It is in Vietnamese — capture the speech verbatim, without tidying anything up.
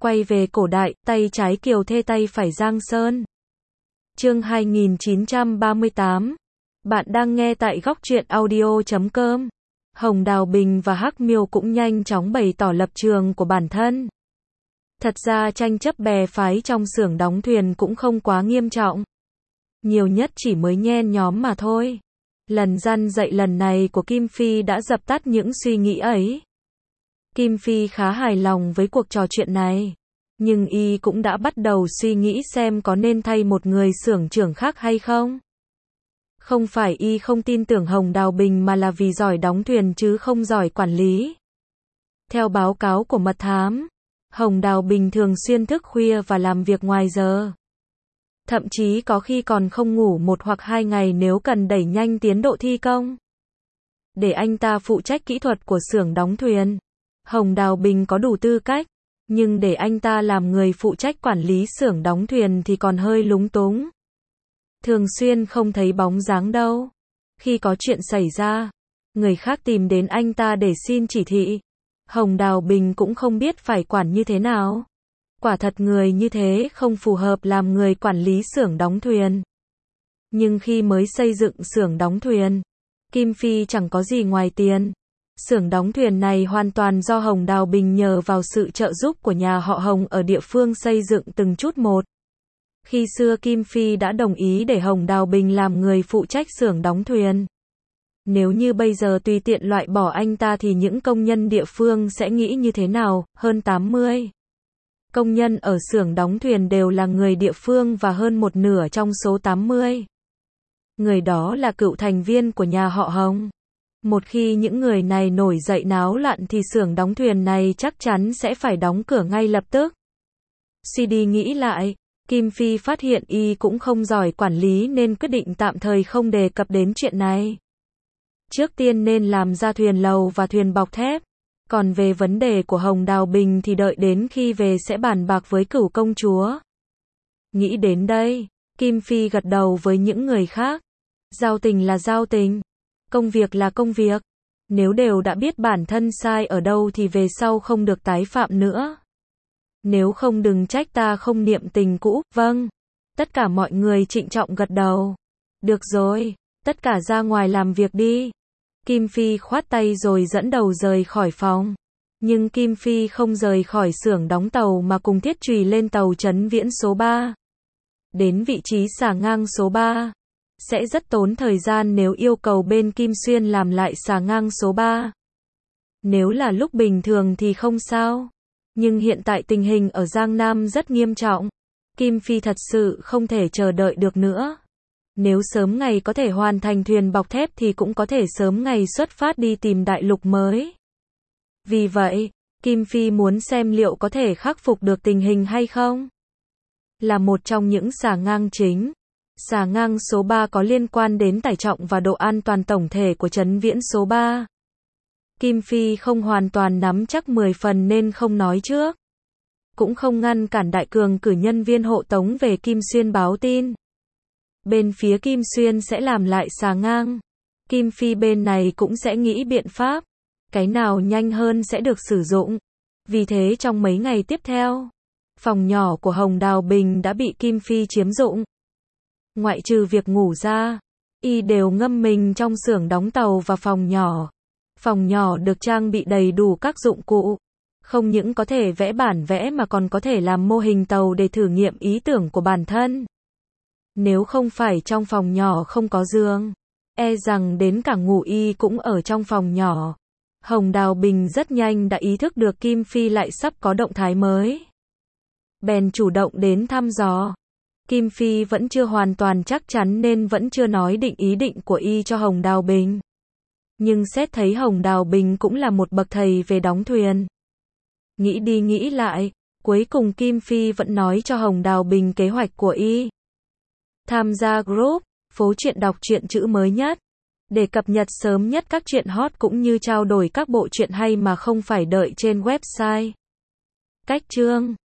Quay về cổ đại, tay trái Kiều Thê tay phải Giang Sơn. Chương hai nghìn chín trăm ba mươi tám. Bạn đang nghe tại góc truyện audio chấm com. Hồng Đào Bình và Hắc Miêu cũng nhanh chóng bày tỏ lập trường của bản thân. Thật ra tranh chấp bè phái trong xưởng đóng thuyền cũng không quá nghiêm trọng. Nhiều nhất chỉ mới nhen nhóm mà thôi. Lần răn dạy lần này của Kim Phi đã dập tắt những suy nghĩ ấy. Kim Phi khá hài lòng với cuộc trò chuyện này. Nhưng y cũng đã bắt đầu suy nghĩ xem có nên thay một người xưởng trưởng khác hay không. Không phải y không tin tưởng Hồng Đào Bình mà là vì giỏi đóng thuyền chứ không giỏi quản lý. Theo báo cáo của mật thám, Hồng Đào Bình thường xuyên thức khuya và làm việc ngoài giờ. Thậm chí có khi còn không ngủ một hoặc hai ngày nếu cần đẩy nhanh tiến độ thi công. Để anh ta phụ trách kỹ thuật của xưởng đóng thuyền, Hồng Đào Bình có đủ tư cách, nhưng để anh ta làm người phụ trách quản lý xưởng đóng thuyền thì còn hơi lúng túng. Thường xuyên không thấy bóng dáng đâu. Khi có chuyện xảy ra, người khác tìm đến anh ta để xin chỉ thị. Hồng Đào Bình cũng không biết phải quản như thế nào. Quả thật người như thế không phù hợp làm người quản lý xưởng đóng thuyền. Nhưng khi mới xây dựng xưởng đóng thuyền, Kim Phi chẳng có gì ngoài tiền. Xưởng đóng thuyền này hoàn toàn do Hồng Đào Bình nhờ vào sự trợ giúp của nhà họ Hồng ở địa phương xây dựng từng chút một. Khi xưa Kim Phi đã đồng ý để Hồng Đào Bình làm người phụ trách xưởng đóng thuyền. Nếu như bây giờ tùy tiện loại bỏ anh ta thì những công nhân địa phương sẽ nghĩ như thế nào? Hơn tám mươi công nhân ở xưởng đóng thuyền đều là người địa phương và hơn một nửa trong số tám mươi người đó là cựu thành viên của nhà họ Hồng. Một khi những người này nổi dậy náo loạn thì xưởng đóng thuyền này chắc chắn sẽ phải đóng cửa ngay lập tức. Suy đi nghĩ lại, Kim Phi phát hiện y cũng không giỏi quản lý nên quyết định tạm thời không đề cập đến chuyện này. Trước tiên nên làm ra thuyền lầu và thuyền bọc thép. Còn về vấn đề của Hồng Đào Bình thì đợi đến khi về sẽ bàn bạc với Cửu công chúa. Nghĩ đến đây, Kim Phi gật đầu với những người khác. Giao tình là giao tình. Công việc là công việc. Nếu đều đã biết bản thân sai ở đâu thì về sau không được tái phạm nữa. Nếu không đừng trách ta không niệm tình cũ. Vâng. Tất cả mọi người trịnh trọng gật đầu. Được rồi, tất cả ra ngoài làm việc đi. Kim Phi khoát tay rồi dẫn đầu rời khỏi phòng. Nhưng Kim Phi không rời khỏi xưởng đóng tàu mà cùng Thiết Trùy lên tàu Trấn Viễn số ba. Đến vị trí xà ngang số ba. Sẽ rất tốn thời gian nếu yêu cầu bên Kim Xuyên làm lại xà ngang số ba. Nếu là lúc bình thường thì không sao. Nhưng hiện tại tình hình ở Giang Nam rất nghiêm trọng. Kim Phi thật sự không thể chờ đợi được nữa. Nếu sớm ngày có thể hoàn thành thuyền bọc thép thì cũng có thể sớm ngày xuất phát đi tìm đại lục mới. Vì vậy, Kim Phi muốn xem liệu có thể khắc phục được tình hình hay không. Là một trong những xà ngang chính, xà ngang số ba có liên quan đến tải trọng và độ an toàn tổng thể của Trấn Viễn số ba. Kim Phi không hoàn toàn nắm chắc mười phần nên không nói trước. Cũng không ngăn cản Đại Cường cử nhân viên hộ tống về Kim Xuyên báo tin. Bên phía Kim Xuyên sẽ làm lại xà ngang. Kim Phi bên này cũng sẽ nghĩ biện pháp. Cái nào nhanh hơn sẽ được sử dụng. Vì thế trong mấy ngày tiếp theo, phòng nhỏ của Hồng Đào Bình đã bị Kim Phi chiếm dụng. Ngoại trừ việc ngủ ra, y đều ngâm mình trong xưởng đóng tàu và phòng nhỏ. Phòng nhỏ được trang bị đầy đủ các dụng cụ. Không những có thể vẽ bản vẽ mà còn có thể làm mô hình tàu để thử nghiệm ý tưởng của bản thân. Nếu không phải trong phòng nhỏ không có giường, e rằng đến cả ngủ y cũng ở trong phòng nhỏ. Hồng Đào Bình rất nhanh đã ý thức được Kim Phi lại sắp có động thái mới. Bèn chủ động đến thăm dò. Kim Phi vẫn chưa hoàn toàn chắc chắn nên vẫn chưa nói định ý định của y cho Hồng Đào Bình. Nhưng xét thấy Hồng Đào Bình cũng là một bậc thầy về đóng thuyền. Nghĩ đi nghĩ lại, cuối cùng Kim Phi vẫn nói cho Hồng Đào Bình kế hoạch của y. Tham gia group, phố truyện đọc truyện chữ mới nhất. Để cập nhật sớm nhất các truyện hot cũng như trao đổi các bộ truyện hay mà không phải đợi trên website. Cách chương